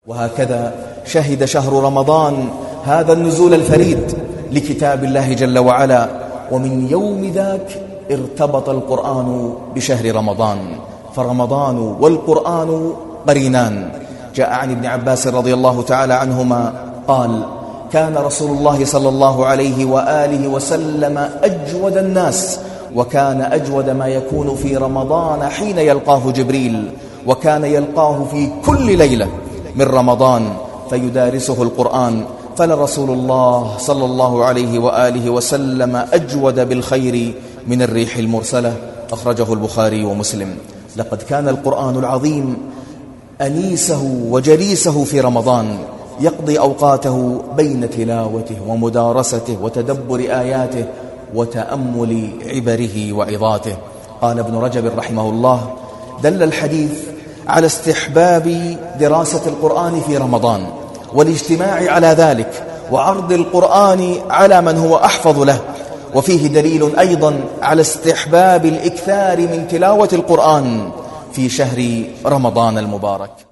وهكذا شهد شهر رمضان هذا النزول الفريد لكتاب الله جل وعلا، ومن يوم ذاك ارتبط القرآن بشهر رمضان، فرمضان والقرآن قرينان. جاء عن ابن عباس رضي الله تعالى عنهما قال: كان رسول الله صلى الله عليه وآله وسلم أجود الناس، وكان أجود ما يكون في رمضان حين يلقاه جبريل، وكان يلقاه في كل ليلة من رمضان فيدارسه القرآن، فلرسول الله صلى الله عليه وآله وسلم أجود بالخير من الريح المرسلة. أخرجه البخاري ومسلم. لقد كان القرآن العظيم أنيسه وجليسه في رمضان، يقضي أوقاته بين تلاوته ومدارسته وتدبر آياته وتأمل عبره وعظاته. قال ابن رجب رحمه الله: دل الحديث على استحباب دراسة القرآن في رمضان والاجتماع على ذلك وعرض القرآن على من هو أحفظ له، وفيه دليل أيضا على استحباب الإكثار من تلاوة القرآن في شهر رمضان المبارك.